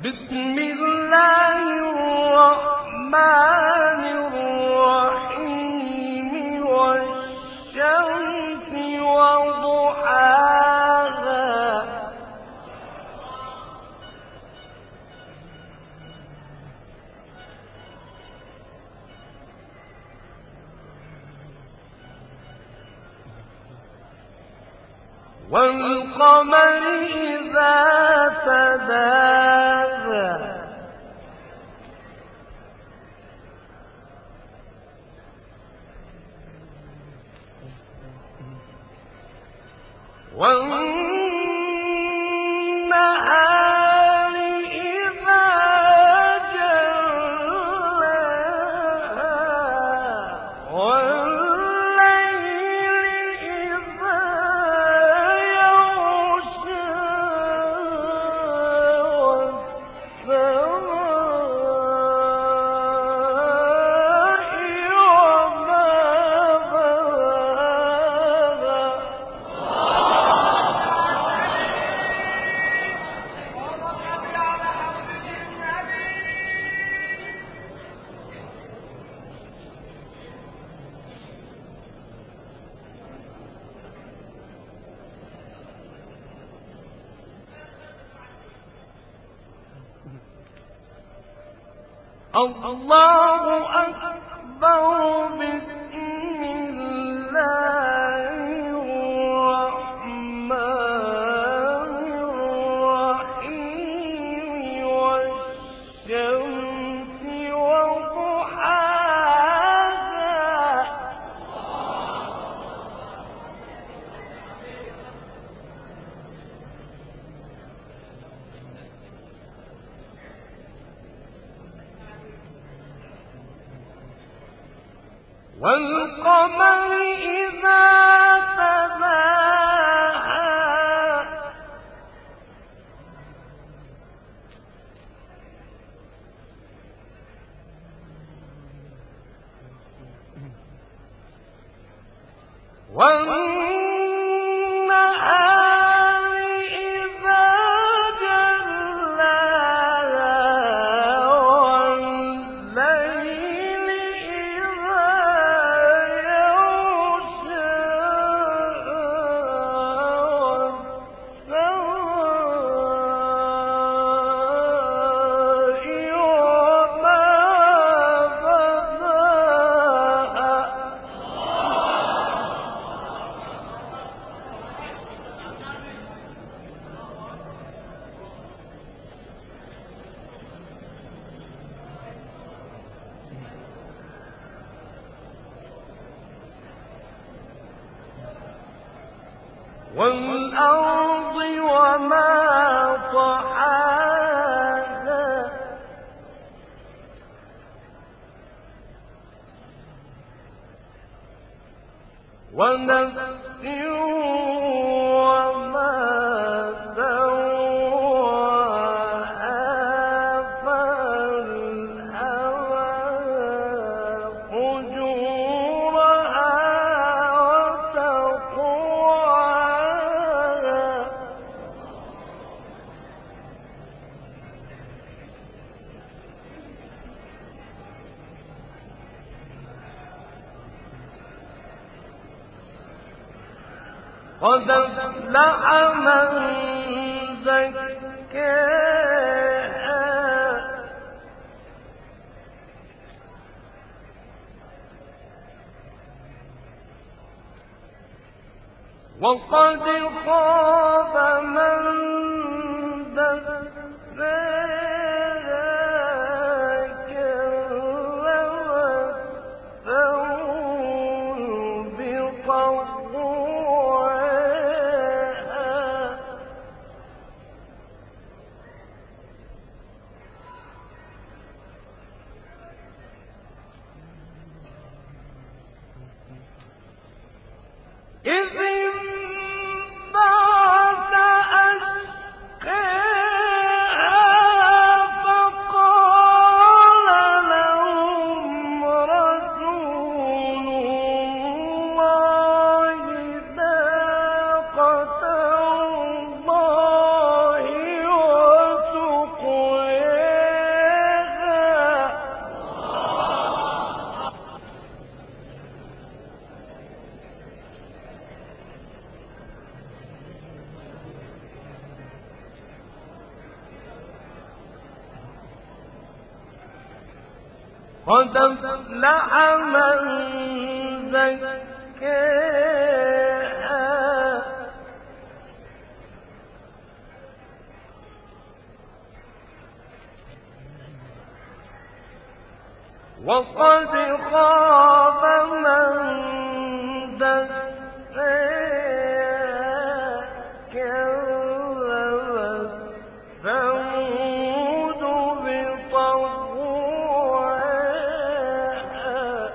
بسم الله الرحمن الرحيم والشمس وضحاها والقمر إذا تلاها والنهار إذا جلاها والليل إذا يغشاها الله أكبر. بسم الله الرحمن الرحيم والشمس وضحاها والقمر إذا تلاها والنهار إذا جلاها والليل إذا والأرض وما طحاها ونفس وما سواها فألهمها فجورها وتقواها قد أفلح من زكاها وقد خاب من دساها كذبت ثمود بطغواها إذ انبعث أشقاها فقال لهم رسول الله ناقة الله وسقياها قد أفلح من زكاها وقد خاب من دساها كذبت ثمود بطغواها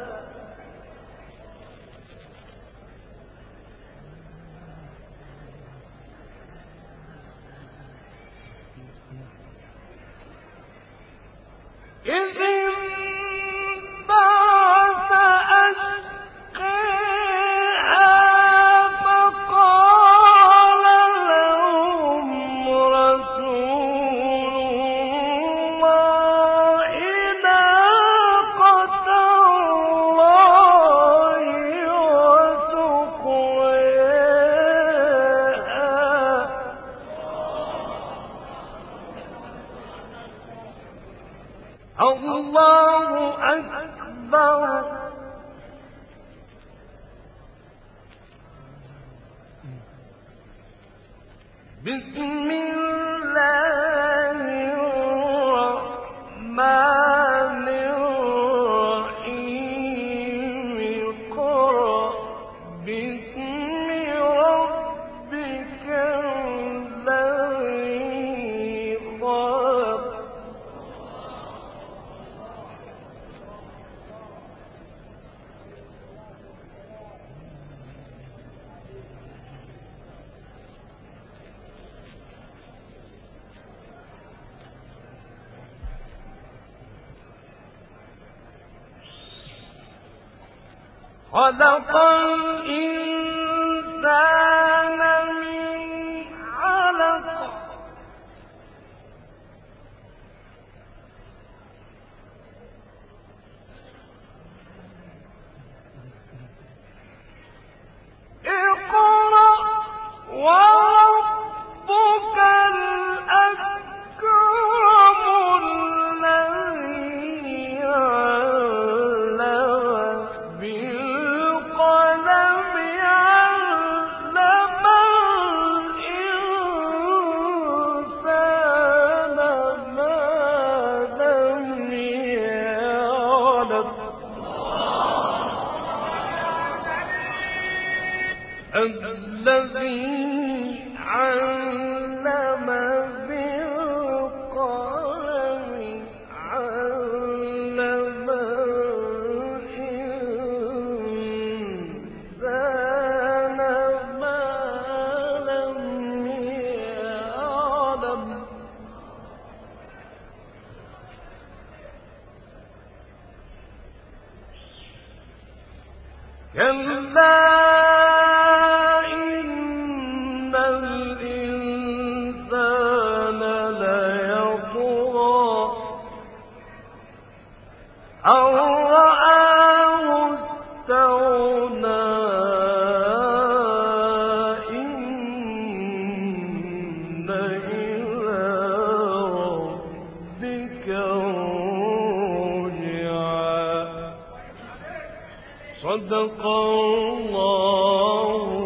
إذ انبعث أشقاها فقال لهم رسول الله ناقة الله وسقياها الله أكبر بسم الله الرحمن الرحيم اقرأ باسم ربك الذي خلق خلق الإنسان من علق اقرأ وربك الأكرم الذي علم بالقلم علم الإنسان ما لم يعلم الذي علم بالقلم علم الإنسان ما لم يعلم كلا إن الإنسان ليطغى أن رآه استغنى إن إلى ربك رجعا صدق الله